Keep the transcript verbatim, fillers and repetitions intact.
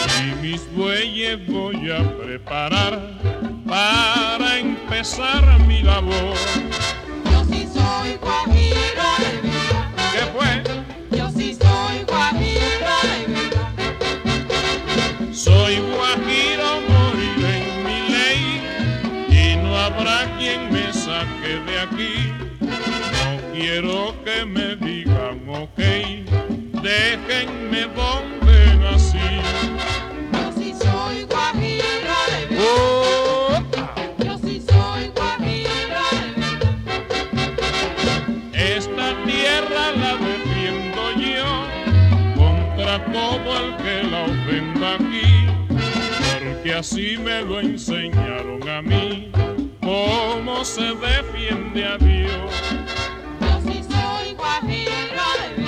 y mis bueyes voy a preparar para empezar mi labor. Yo sí soy guajiro de verdad. ¿Qué fue? Yo sí soy guajiro de verdad. Soy guajiro, moriré en mi ley y no habrá quien me saque de aquí. No quiero que me digan ok, déjenme donde nací. Yo sí soy guajiro de verdad. Oh, Yo sí soy guajiro de verdad. esta tierra la defiendo yo contra todo el que la ofenda aquí, porque así me lo enseñaron a mí, cómo se defiende a Dios. Yo sí soy guajiro de verdad.